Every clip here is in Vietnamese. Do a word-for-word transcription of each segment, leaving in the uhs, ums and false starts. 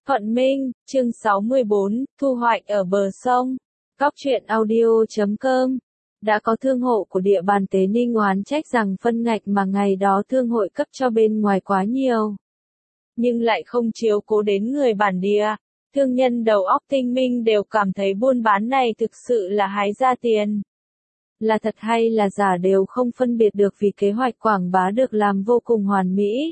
Thuận Minh, chương sáu mươi bốn, thu hoạch ở bờ sông. Góc truyện audio chấm com. Đã có thương hộ của địa bàn Tế Ninh oán trách rằng phân ngạch mà ngày đó thương hội cấp cho bên ngoài quá nhiều. Nhưng lại không chiếu cố đến người bản địa. Thương nhân đầu óc tinh minh đều cảm thấy buôn bán này thực sự là hái ra tiền. Là thật hay là giả đều không phân biệt được vì kế hoạch quảng bá được làm vô cùng hoàn mỹ.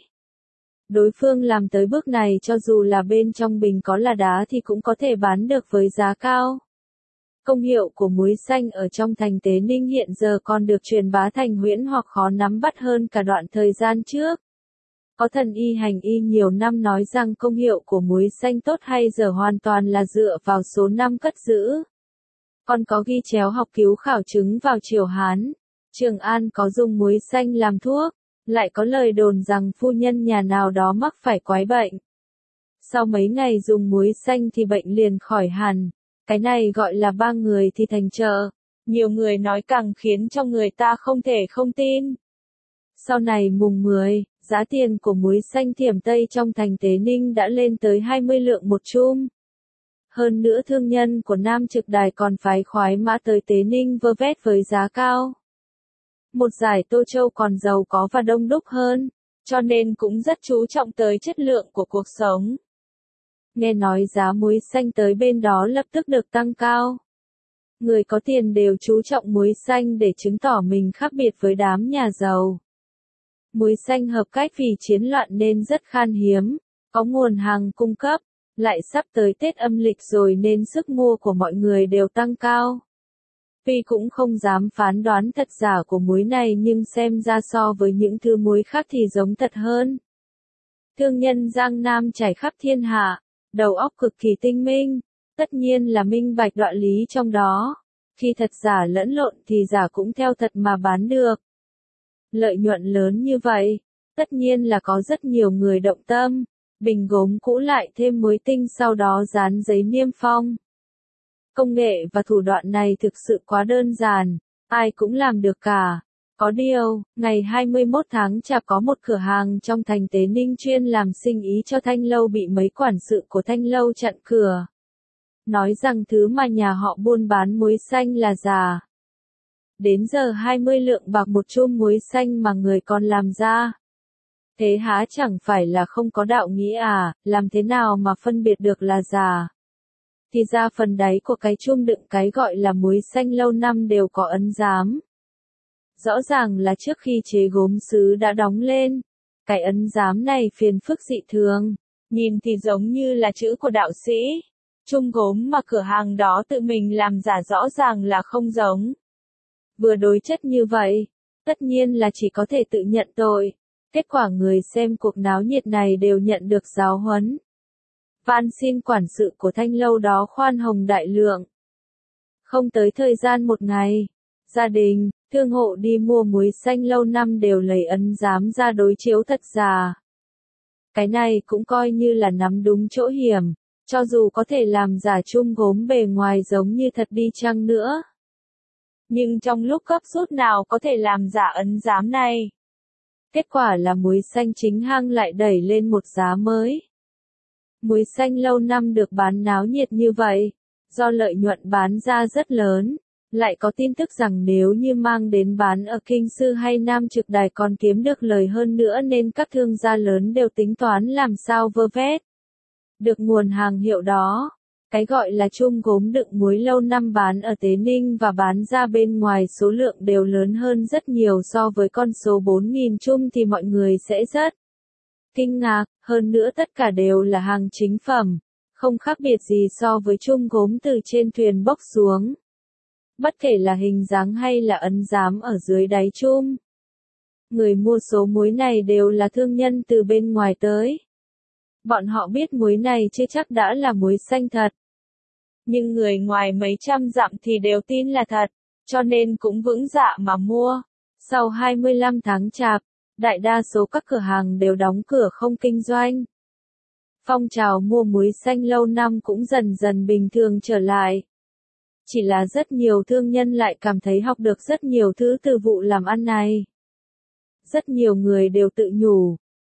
Đối phương làm tới bước này cho dù là bên trong bình có là đá thì cũng có thể bán được với giá cao. Công hiệu của muối xanh ở trong thành Tế Ninh hiện giờ còn được truyền bá thành huyễn hoặc khó nắm bắt hơn cả đoạn thời gian trước. Có thần y hành y nhiều năm nói rằng công hiệu của muối xanh tốt hay dở hoàn toàn là dựa vào số năm cất giữ. Còn có ghi chéo học cứu khảo chứng vào triều Hán, Trường An có dùng muối xanh làm thuốc. Lại có lời đồn rằng phu nhân nhà nào đó mắc phải quái bệnh. Sau mấy ngày dùng muối xanh thì bệnh liền khỏi hẳn. Cái này gọi là ba người thì thành chợ. Nhiều người nói càng khiến cho người ta không thể không tin. Sau này mùng mười, giá tiền của muối xanh Thiểm Tây trong thành Tế Ninh đã lên tới hai mươi lượng một chum. Hơn nữa thương nhân của Nam Trực Đài còn phái khoái mã tới Tế Ninh vơ vét với giá cao. Một giải Tô Châu còn giàu có và đông đúc hơn, cho nên cũng rất chú trọng tới chất lượng của cuộc sống. Nghe nói giá muối xanh tới bên đó lập tức được tăng cao. Người có tiền đều chú trọng muối xanh để chứng tỏ mình khác biệt với đám nhà giàu. Muối xanh hợp cách vì chiến loạn nên rất khan hiếm, có nguồn hàng cung cấp, lại sắp tới Tết âm lịch rồi nên sức mua của mọi người đều tăng cao. Tuy cũng không dám phán đoán thật giả của muối này nhưng xem ra so với những thứ muối khác thì giống thật hơn. Thương nhân Giang Nam trải khắp thiên hạ, đầu óc cực kỳ tinh minh, tất nhiên là minh bạch đoạn lý trong đó. Khi thật giả lẫn lộn thì giả cũng theo thật mà bán được. Lợi nhuận lớn như vậy, tất nhiên là có rất nhiều người động tâm, bình gốm cũ lại thêm muối tinh sau đó dán giấy niêm phong. Công nghệ và thủ đoạn này thực sự quá đơn giản, ai cũng làm được cả. Có điều, ngày hai mươi mốt tháng Chạp có một cửa hàng trong thành Tế Ninh chuyên làm sinh ý cho Thanh Lâu bị mấy quản sự của Thanh Lâu chặn cửa. Nói rằng thứ mà nhà họ buôn bán muối xanh là giả. Đến giờ hai mươi lượng bạc một chum muối xanh mà người còn làm ra. Thế há chẳng phải là không có đạo nghĩa à, làm thế nào mà phân biệt được là giả. Thì ra phần đáy của cái chum đựng cái gọi là muối xanh lâu năm đều có ấn giám. Rõ ràng là trước khi chế gốm sứ đã đóng lên. Cái ấn giám này phiền phức dị thường, nhìn thì giống như là chữ của đạo sĩ. Chum gốm mà cửa hàng đó tự mình làm giả rõ ràng là không giống. Vừa đối chất như vậy, tất nhiên là chỉ có thể tự nhận tội. Kết quả người xem cuộc náo nhiệt này đều nhận được giáo huấn. Van xin quản sự của Thanh Lâu đó khoan hồng đại lượng. Không tới thời gian một ngày, gia đình, thương hộ đi mua muối xanh lâu năm đều lấy ấn giám ra đối chiếu thật giả. Cái này cũng coi như là nắm đúng chỗ hiểm, cho dù có thể làm giả chum gốm bề ngoài giống như thật đi chăng nữa. Nhưng trong lúc gấp rút nào có thể làm giả ấn giám này. Kết quả là muối xanh chính hang lại đẩy lên một giá mới. Muối xanh lâu năm được bán náo nhiệt như vậy, do lợi nhuận bán ra rất lớn, lại có tin tức rằng nếu như mang đến bán ở Kinh Sư hay Nam Trực Đài còn kiếm được lời hơn nữa nên các thương gia lớn đều tính toán làm sao vơ vét. Được nguồn hàng hiệu đó, cái gọi là chum gốm đựng muối lâu năm bán ở Tế Ninh và bán ra bên ngoài số lượng đều lớn hơn rất nhiều so với con số bốn nghìn chum thì mọi người sẽ rất kinh ngạc, hơn nữa tất cả đều là hàng chính phẩm, không khác biệt gì so với chum gốm từ trên thuyền bốc xuống. Bất kể là hình dáng hay là ấn giám ở dưới đáy chum. Người mua số muối này đều là thương nhân từ bên ngoài tới. Bọn họ biết muối này chưa chắc đã là muối xanh thật. Nhưng người ngoài mấy trăm dặm thì đều tin là thật, cho nên cũng vững dạ mà mua. Sau hai mươi lăm tháng Chạp, đại đa số các cửa hàng đều đóng cửa không kinh doanh. Phong trào mua muối xanh lâu năm cũng dần dần bình thường trở lại. Chỉ là rất nhiều thương nhân lại cảm thấy học được rất nhiều thứ từ vụ làm ăn này. Rất nhiều người đều tự nhủ,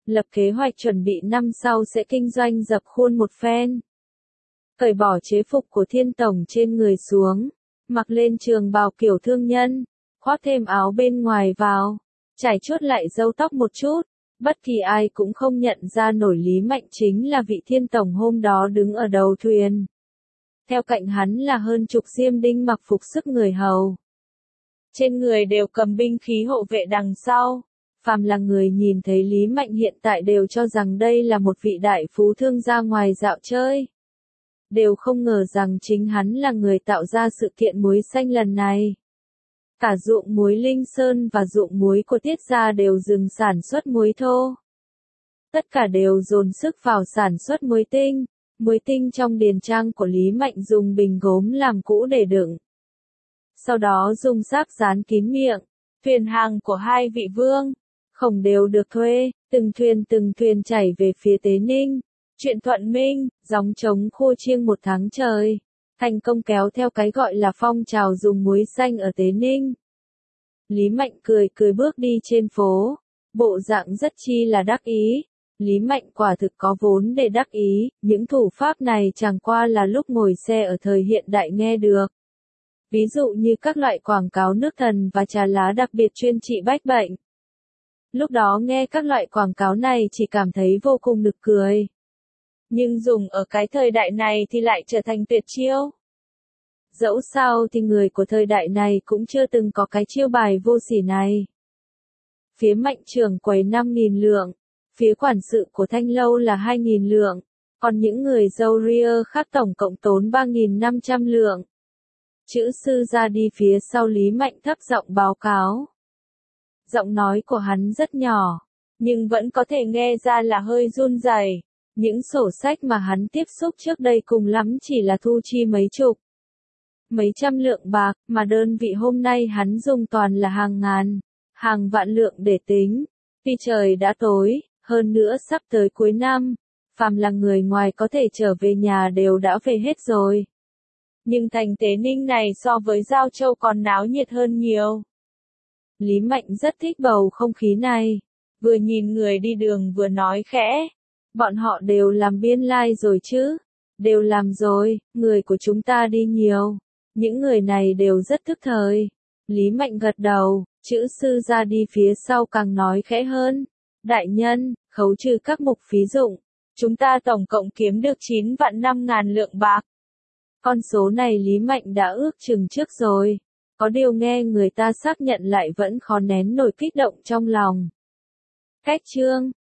lập kế hoạch chuẩn bị năm sau sẽ kinh doanh dập khuôn một phen. Cởi bỏ chế phục của Thiên Tổng trên người xuống, mặc lên trường bào kiểu thương nhân, khoác thêm áo bên ngoài vào, chải chuốt lại râu tóc một chút, bất kỳ ai cũng không nhận ra nổi Lý Mạnh chính là vị Thiên Tổng hôm đó đứng ở đầu thuyền. Theo cạnh hắn là hơn chục diêm đinh mặc phục sức người hầu. Trên người đều cầm binh khí hộ vệ đằng sau. Phàm là người nhìn thấy Lý Mạnh hiện tại đều cho rằng đây là một vị đại phú thương ra ngoài dạo chơi. Đều không ngờ rằng chính hắn là người tạo ra sự kiện muối xanh lần này. Cả ruộng muối Linh Sơn và ruộng muối của Tiết gia đều dừng sản xuất muối thô. Tất cả đều dồn sức vào sản xuất muối tinh. Muối tinh trong điền trang của Lý Mạnh dùng bình gốm làm cũ để đựng. Sau đó dùng xác dán kín miệng. Thuyền hàng của hai vị vương, Khổng đều được thuê, từng thuyền từng thuyền chảy về phía Tế Ninh. Chuyện Thuận Minh, gióng trống khô chiêng một tháng trời. Thành công kéo theo cái gọi là phong trào dùng muối xanh ở Tế Ninh. Lý Mạnh cười cười bước đi trên phố. Bộ dạng rất chi là đắc ý. Lý Mạnh quả thực có vốn để đắc ý, những thủ pháp này chẳng qua là lúc ngồi xe ở thời hiện đại nghe được. Ví dụ như các loại quảng cáo nước thần và trà lá đặc biệt chuyên trị bách bệnh. Lúc đó nghe các loại quảng cáo này chỉ cảm thấy vô cùng nực cười. Nhưng dùng ở cái thời đại này thì lại trở thành tuyệt chiêu. Dẫu sao thì người của thời đại này cũng chưa từng có cái chiêu bài vô sỉ này. Phía Mạnh trưởng quầy năm nghìn lượng. Phía quản sự của Thanh Lâu là hai nghìn lượng, còn những người dâu ria khác tổng cộng tốn ba nghìn năm trăm lượng. Chữ sư ra đi phía sau Lý Mạnh thấp giọng báo cáo. Giọng nói của hắn rất nhỏ, nhưng vẫn có thể nghe ra là hơi run rẩy. Những sổ sách mà hắn tiếp xúc trước đây cùng lắm chỉ là thu chi mấy chục, mấy trăm lượng bạc, mà đơn vị hôm nay hắn dùng toàn là hàng ngàn, hàng vạn lượng để tính. Vì trời đã tối, hơn nữa sắp tới cuối năm, phàm là người ngoài có thể trở về nhà đều đã về hết rồi. Nhưng thành Tế Ninh này so với Giao Châu còn náo nhiệt hơn nhiều. Lý Mạnh rất thích bầu không khí này, vừa nhìn người đi đường vừa nói khẽ. Bọn họ đều làm biên lai rồi chứ? Đều làm rồi, người của chúng ta đi nhiều. Những người này đều rất thức thời. Lý Mạnh gật đầu, chữ sư ra đi phía sau càng nói khẽ hơn. Đại nhân, khấu trừ các mục phí dụng, chúng ta tổng cộng kiếm được chín vạn năm ngàn lượng bạc. Con số này Lý Mạnh đã ước chừng trước rồi. Có điều nghe người ta xác nhận lại vẫn khó nén nổi kích động trong lòng. Cách chương